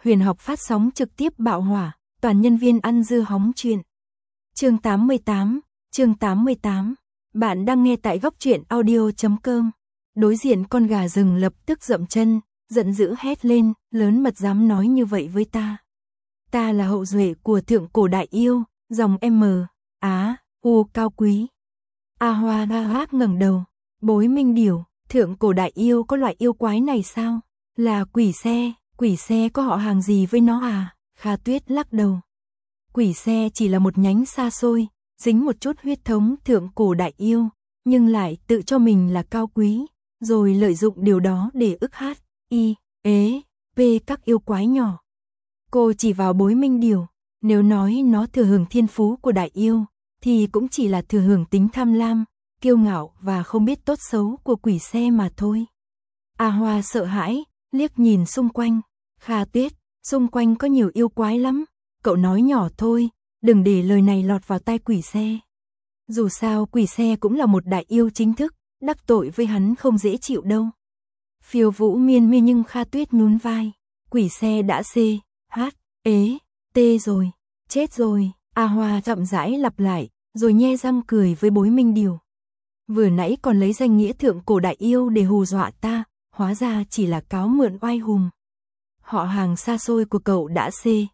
Huyền học phát sóng trực tiếp bạo hỏa, toàn nhân viên ăn dưa hóng chuyện. Chương 88. Bạn đang nghe tại góc truyện audio.com. Đối diện con gà rừng lập tức dậm chân, giận dữ hét lên, lớn mật dám nói như vậy với ta. Ta là hậu duệ của thượng cổ đại yêu, dòng M, Á, U cao quý. A Hoa ga gác ngẩng đầu, Bối Minh Điểu, thượng cổ đại yêu có loại yêu quái này sao? Là quỷ xe có họ hàng gì với nó à? Kha Tuyết lắc đầu. Quỷ xe chỉ là một nhánh xa xôi, dính một chút huyết thống thượng cổ đại yêu, nhưng lại tự cho mình là cao quý, rồi lợi dụng điều đó để ức hát, các yêu quái nhỏ. Cô chỉ vào Bối Minh Điểu, nếu nói nó thừa hưởng thiên phú của đại yêu, thì cũng chỉ là thừa hưởng tính tham lam, kiêu ngạo và không biết tốt xấu của quỷ xe mà thôi. A Hoa sợ hãi, liếc nhìn xung quanh. Kha Tuyết, xung quanh có nhiều yêu quái lắm, cậu nói nhỏ thôi, đừng để lời này lọt vào tai quỷ xe. Dù sao quỷ xe cũng là một đại yêu chính thức, đắc tội với hắn không dễ chịu đâu. Phiêu Vũ miên miên nhưng Kha Tuyết nhún vai, quỷ xe đã rồi, chết rồi. A Hoa chậm rãi lặp lại, rồi nhe răng cười với Bối Minh Điểu. Vừa nãy còn lấy danh nghĩa thượng cổ đại yêu để hù dọa ta, hóa ra chỉ là cáo mượn oai hùng. Họ hàng xa xôi của cậu đã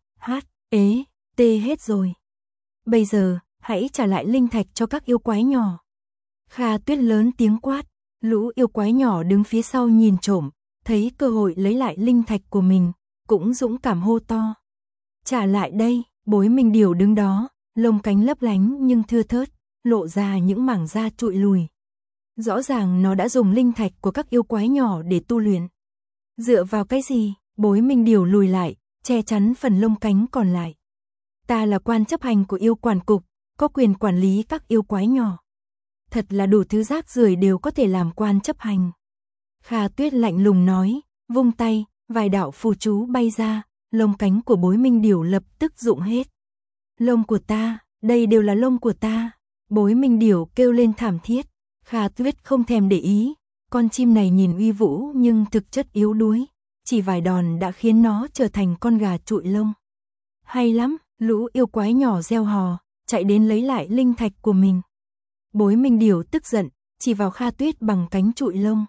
hết rồi. Bây giờ, hãy trả lại linh thạch cho các yêu quái nhỏ. Kha Tuyết lớn tiếng quát, lũ yêu quái nhỏ đứng phía sau nhìn trộm, thấy cơ hội lấy lại linh thạch của mình, cũng dũng cảm hô to. Trả lại đây. Bối Minh Điểu đứng đó, lông cánh lấp lánh nhưng thưa thớt, lộ ra những mảng da trụi lùi. Rõ ràng nó đã dùng linh thạch của các yêu quái nhỏ để tu luyện. Dựa vào cái gì? Bối Minh Điểu lùi lại, che chắn phần lông cánh còn lại. Ta là quan chấp hành của yêu quản cục, có quyền quản lý các yêu quái nhỏ. Thật là đủ thứ rác rưởi đều có thể làm quan chấp hành. Kha Tuyết lạnh lùng nói, vung tay, vài đạo phù chú bay ra, lông cánh của Bối Minh Điểu lập tức rụng hết. Lông của ta, đây đều là lông của ta. Bối Minh Điểu kêu lên thảm thiết. Kha Tuyết không thèm để ý, con chim này nhìn uy vũ nhưng thực chất yếu đuối, chỉ vài đòn đã khiến nó trở thành con gà trụi lông. Hay lắm, lũ yêu quái nhỏ reo hò, chạy đến lấy lại linh thạch của mình. Bối Minh Điểu tức giận, chỉ vào Kha Tuyết bằng cánh trụi lông.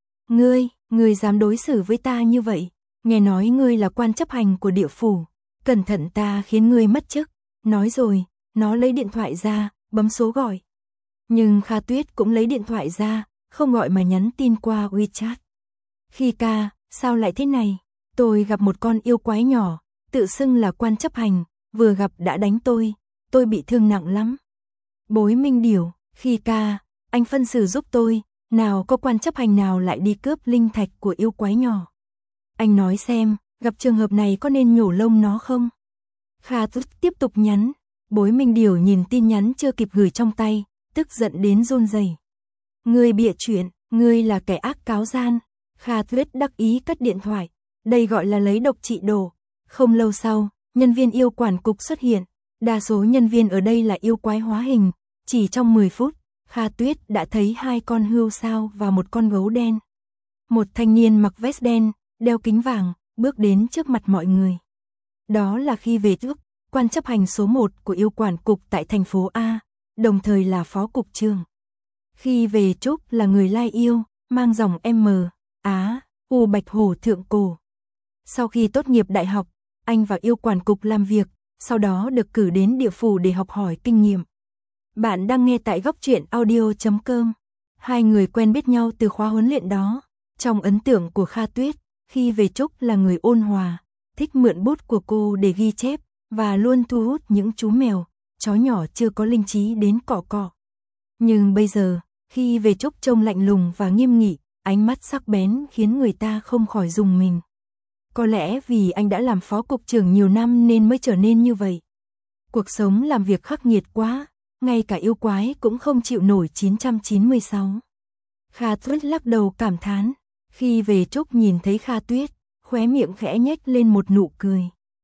Ngươi dám đối xử với ta như vậy? Nghe nói ngươi là quan chấp hành của địa phủ, cẩn thận ta khiến ngươi mất chức. Nói rồi, nó lấy điện thoại ra, bấm số gọi. Nhưng Kha Tuyết cũng lấy điện thoại ra, không gọi mà nhắn tin qua WeChat. Khi ca, sao lại thế này? Tôi gặp một con yêu quái nhỏ, tự xưng là quan chấp hành, vừa gặp đã đánh tôi bị thương nặng lắm. Bối Minh Điểu, khi ca, anh phân xử giúp tôi, nào có quan chấp hành nào lại đi cướp linh thạch của yêu quái nhỏ. Anh nói xem, gặp trường hợp này có nên nhổ lông nó không? Kha Tuyết tiếp tục nhắn, Bối Minh Điểu nhìn tin nhắn chưa kịp gửi trong tay, tức giận đến run rẩy. Ngươi bịa chuyện, ngươi là kẻ ác cáo gian. Kha Tuyết đắc ý cất điện thoại, đây gọi là lấy độc trị đổ. Không lâu sau, nhân viên yêu quản cục xuất hiện, đa số nhân viên ở đây là yêu quái hóa hình, chỉ trong 10 phút, Kha Tuyết đã thấy 2 con hươu sao và một con gấu đen. Một thanh niên mặc vest đen, đeo kính vàng, bước đến trước mặt mọi người. Đó là Khi Về Trúc, quan chấp hành số 1 của yêu quản cục tại thành phố A, đồng thời là phó cục trưởng. Khi Về Trúc là người lai yêu, mang dòng M, Á, U bạch hổ thượng cổ. Sau khi tốt nghiệp đại học, anh vào yêu quản cục làm việc, sau đó được cử đến địa phủ để học hỏi kinh nghiệm. Bạn đang nghe tại góc truyện audio.com. Hai người quen biết nhau từ khóa huấn luyện đó. Trong ấn tượng của Kha Tuyết, Khi Về Trúc là người ôn hòa, thích mượn bút của cô để ghi chép, và luôn thu hút những chú mèo, chó nhỏ chưa có linh trí đến cọ cọ. Nhưng bây giờ, Khi Về Trúc trông lạnh lùng và nghiêm nghị, ánh mắt sắc bén khiến người ta không khỏi rùng mình. Có lẽ vì anh đã làm phó cục trưởng nhiều năm nên mới trở nên như vậy. Cuộc sống làm việc khắc nghiệt quá, ngay cả yêu quái cũng không chịu nổi. 996. Kha Tuyết lắc đầu cảm thán. Khi Về Trúc nhìn thấy Kha Tuyết, khóe miệng khẽ nhếch lên một nụ cười.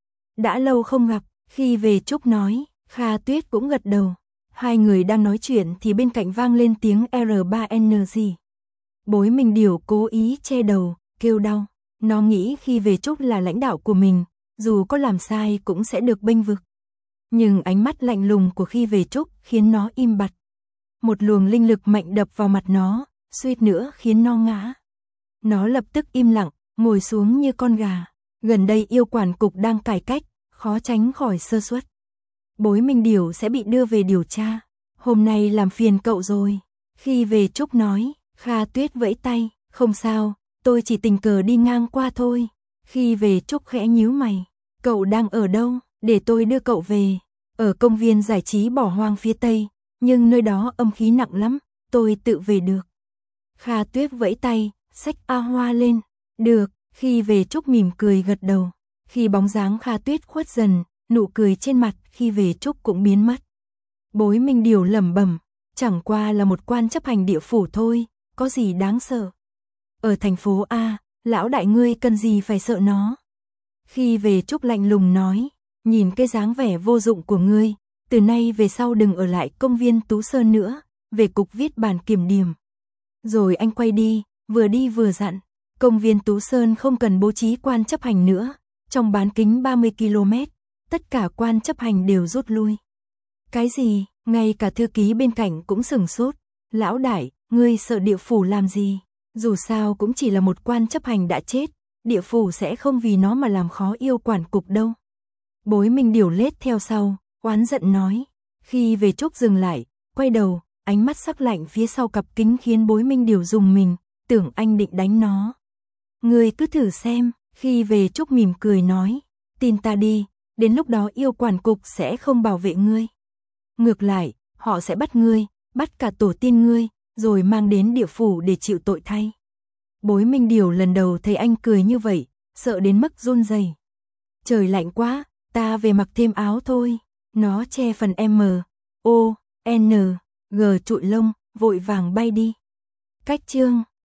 Đã lâu không gặp, Khi Về Trúc nói. Kha Tuyết cũng gật đầu. Hai người đang nói chuyện thì bên cạnh vang lên tiếng R3NG. Bối Minh Điểu cố ý che đầu, kêu đau. Nó nghĩ Khi Về Trúc là lãnh đạo của mình, dù có làm sai cũng sẽ được bênh vực. Nhưng ánh mắt lạnh lùng của Khi Về Trúc khiến nó im bặt. Một luồng linh lực mạnh đập vào mặt nó, suýt nữa khiến nó ngã. Nó lập tức im lặng, ngồi xuống như con gà. Gần đây yêu quản cục đang cải cách, khó tránh khỏi sơ suất. Bối Minh Điểu sẽ bị đưa về điều tra. Hôm nay làm phiền cậu rồi. Khi Về Trúc nói, Kha Tuyết vẫy tay, không sao, tôi chỉ tình cờ đi ngang qua thôi. Khi Về Trúc khẽ nhíu mày, cậu đang ở đâu, để tôi đưa cậu về. Ở công viên giải trí bỏ hoang phía tây, nhưng nơi đó âm khí nặng lắm, tôi tự về được. Kha Tuyết vẫy tay, xách A Hoa lên, được. Khi Về Trúc mỉm cười gật đầu. Khi bóng dáng Kha Tuyết khuất dần, nụ cười trên mặt Khi Về Trúc cũng biến mất. Bối Minh Điểu lẩm bẩm, chẳng qua là một quan chấp hành địa phủ thôi, có gì đáng sợ. Ở thành phố A, lão đại ngươi cần gì phải sợ nó. Khi Về Trúc lạnh lùng nói, nhìn cái dáng vẻ vô dụng của ngươi, từ nay về sau đừng ở lại công viên Tú Sơn nữa, về cục viết bản kiểm điểm. Rồi anh quay đi vừa dặn, công viên Tú Sơn không cần bố trí quan chấp hành nữa, trong bán kính 30 km, tất cả quan chấp hành đều rút lui. Cái gì, ngay cả thư ký bên cạnh cũng sửng sốt, lão đại, ngươi sợ địa phủ làm gì, dù sao cũng chỉ là một quan chấp hành đã chết, địa phủ sẽ không vì nó mà làm khó yêu quản cục đâu. Bối Minh Điểu lết theo sau, oán giận nói. Khi Về Trúc dừng lại, quay đầu, ánh mắt sắc lạnh phía sau cặp kính khiến Bối Minh Điểu rùng mình, tưởng anh định đánh nó. Ngươi cứ thử xem. Khi Về Trúc mỉm cười nói, tin ta đi, đến lúc đó yêu quản cục sẽ không bảo vệ ngươi. Ngược lại, họ sẽ bắt ngươi, bắt cả tổ tiên ngươi, rồi mang đến địa phủ để chịu tội thay. Bối Minh Điểu lần đầu thấy anh cười như vậy, sợ đến mức run rẩy. Trời lạnh quá, ta về mặc thêm áo thôi. Nó che phần M, O, N, G trụi lông, vội vàng bay đi. Cách chương